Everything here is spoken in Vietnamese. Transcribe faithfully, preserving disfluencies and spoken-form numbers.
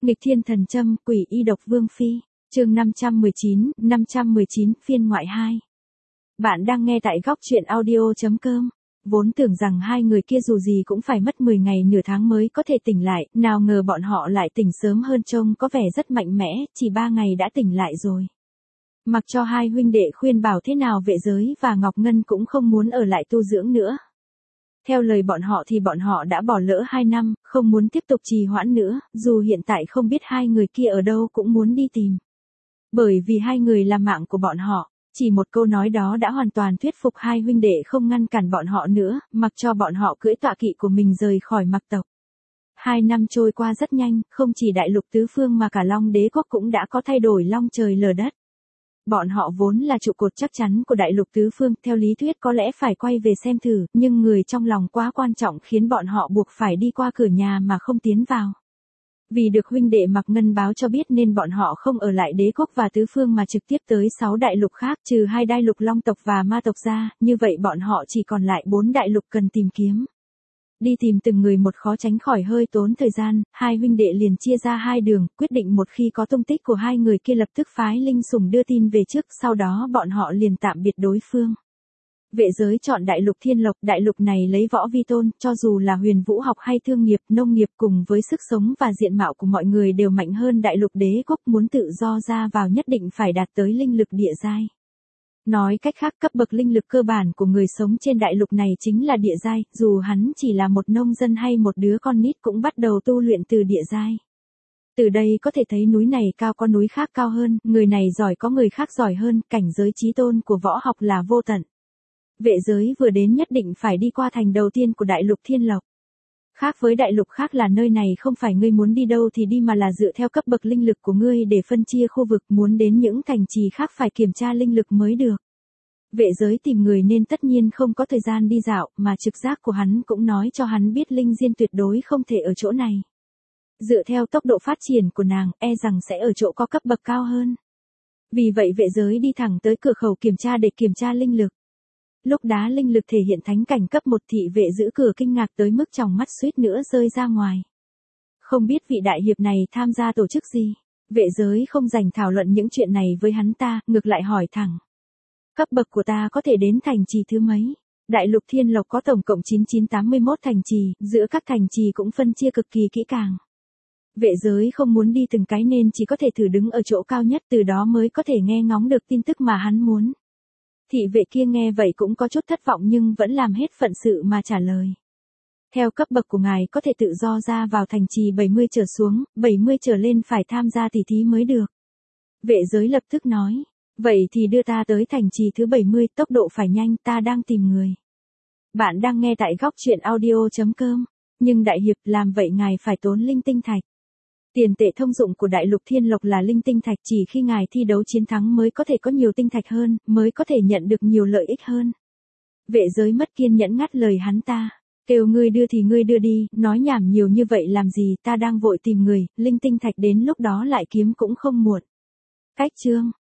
Nghịch thiên thần châm, quỷ y độc vương phi, chương năm trăm mười chín, năm trăm mười chín, phiên ngoại hai. Bạn đang nghe tại góc truyện audio chấm com. Vốn tưởng rằng hai người kia dù gì cũng phải mất mười ngày nửa tháng mới có thể tỉnh lại, nào ngờ bọn họ lại tỉnh sớm hơn, trông có vẻ rất mạnh mẽ, chỉ ba ngày đã tỉnh lại rồi. Mặc cho hai huynh đệ khuyên bảo thế nào, Vệ Giới và Ngọc Ngân cũng không muốn ở lại tu dưỡng nữa. Theo lời bọn họ thì bọn họ đã bỏ lỡ hai năm, không muốn tiếp tục trì hoãn nữa, dù hiện tại không biết hai người kia ở đâu cũng muốn đi tìm. Bởi vì hai người là mạng của bọn họ, chỉ một câu nói đó đã hoàn toàn thuyết phục hai huynh đệ không ngăn cản bọn họ nữa, mặc cho bọn họ cưỡi tọa kỵ của mình rời khỏi Mạc tộc. Hai năm trôi qua rất nhanh, không chỉ đại lục tứ phương mà cả Long Đế quốc cũng đã có thay đổi long trời lở đất. Bọn họ vốn là trụ cột chắc chắn của đại lục tứ phương, theo lý thuyết có lẽ phải quay về xem thử, nhưng người trong lòng quá quan trọng khiến bọn họ buộc phải đi qua cửa nhà mà không tiến vào. Vì được huynh đệ Mạc Ngân báo cho biết nên bọn họ không ở lại đế quốc và tứ phương mà trực tiếp tới sáu đại lục khác, trừ hai đại lục Long tộc và Ma tộc ra, như vậy bọn họ chỉ còn lại bốn đại lục cần tìm kiếm. Đi tìm từng người một khó tránh khỏi hơi tốn thời gian, hai huynh đệ liền chia ra hai đường, quyết định một khi có tung tích của hai người kia lập tức phái linh sủng đưa tin về trước, sau đó bọn họ liền tạm biệt đối phương. Vệ Giới chọn đại lục Thiên Lộc, đại lục này lấy võ vi tôn, cho dù là huyền vũ học hay thương nghiệp, nông nghiệp cùng với sức sống và diện mạo của mọi người đều mạnh hơn đại lục đế quốc, muốn tự do ra vào nhất định phải đạt tới linh lực địa giai. Nói cách khác, cấp bậc linh lực cơ bản của người sống trên đại lục này chính là địa giai, dù hắn chỉ là một nông dân hay một đứa con nít cũng bắt đầu tu luyện từ địa giai. Từ đây có thể thấy núi này cao có núi khác cao hơn, người này giỏi có người khác giỏi hơn, cảnh giới chí tôn của võ học là vô tận. Vệ Giới vừa đến nhất định phải đi qua thành đầu tiên của đại lục Thiên Lộc. Khác với đại lục khác là nơi này không phải ngươi muốn đi đâu thì đi mà là dựa theo cấp bậc linh lực của ngươi để phân chia khu vực, muốn đến những thành trì khác phải kiểm tra linh lực mới được. Vệ Giới tìm người nên tất nhiên không có thời gian đi dạo, mà trực giác của hắn cũng nói cho hắn biết linh diên tuyệt đối không thể ở chỗ này. Dựa theo tốc độ phát triển của nàng, e rằng sẽ ở chỗ có cấp bậc cao hơn. Vì vậy Vệ Giới đi thẳng tới cửa khẩu kiểm tra để kiểm tra linh lực. Lúc đá linh lực thể hiện thánh cảnh cấp một, thị vệ giữ cửa kinh ngạc tới mức tròng mắt suýt nữa rơi ra ngoài. Không biết vị đại hiệp này tham gia tổ chức gì? Vệ Giới không dành thảo luận những chuyện này với hắn ta, ngược lại hỏi thẳng. Cấp bậc của ta có thể đến thành trì thứ mấy? Đại lục Thiên Lộc có tổng cộng chín chín tám mươi mốt thành trì, giữa các thành trì cũng phân chia cực kỳ kỹ càng. Vệ Giới không muốn đi từng cái nên chỉ có thể thử đứng ở chỗ cao nhất, từ đó mới có thể nghe ngóng được tin tức mà hắn muốn. Thị vệ kia nghe vậy cũng có chút thất vọng nhưng vẫn làm hết phận sự mà trả lời. Theo cấp bậc của ngài có thể tự do ra vào thành trì bảy mươi trở xuống, bảy mươi trở lên phải tham gia tỷ thí mới được. Vệ Giới lập tức nói, vậy thì đưa ta tới thành trì thứ bảy mươi, tốc độ phải nhanh, ta đang tìm người. Bạn đang nghe tại góc truyện audio chấm com, nhưng đại hiệp làm vậy ngài phải tốn linh tinh thạch. Tiền tệ thông dụng của đại lục Thiên Lộc là linh tinh thạch, chỉ khi ngài thi đấu chiến thắng mới có thể có nhiều tinh thạch hơn, mới có thể nhận được nhiều lợi ích hơn. Vệ Giới mất kiên nhẫn ngắt lời hắn ta, kêu ngươi đưa thì ngươi đưa đi, nói nhảm nhiều như vậy làm gì, ta đang vội tìm người, linh tinh thạch đến lúc đó lại kiếm cũng không muộn. Cách chương